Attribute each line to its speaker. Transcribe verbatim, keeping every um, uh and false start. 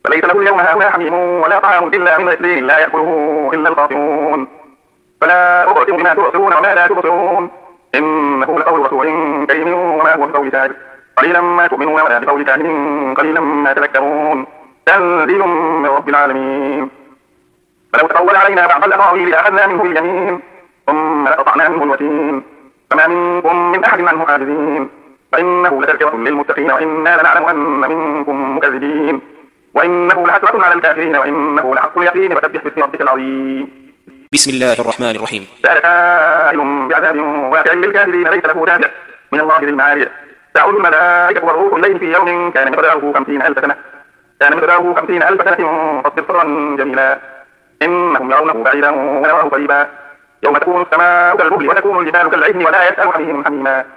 Speaker 1: فليس له اليوم هاهنا حميم ولا طعام إلا من غسلين لا يأكله إلا الخاطئون فلا أقسم بما تبصرون وما لا تبصرون إنه لقول رسول كريم وما هو بقول كاذب قليلا ما تؤمنون ولا بقول كاذب قليلا ما تذكرون تنزيل من رب العالمين فلو تقول علينا بعض الأقاويل لأخذنا منه باليمين ثم لقطعنا منه الوتين فما منكم من أحد عنه حاجزين فإنه لتذكرة للمتقين وإنا لنعلم أن منكم مكذبين وإنه لحسرة على الكافرين وإنه لحق اليقين فسبح باسم ربك العظيم.
Speaker 2: بسم الله الرحمن الرحيم.
Speaker 1: سأل سائل بعذاب واقع للكافرين ليس له دافع من الله ذي المعارج تعود الملائكة والروح إليه في يوم كان مقداره خمسين ألف سنة كان مقداره خمسين ألف سنة فاصبر صبرا جميلا إنهم يرونه بعيدا ونراه قريبا يوم تكون السماء كالمهل وتكون الجبال كالعهن ولا يسأل حميم حميما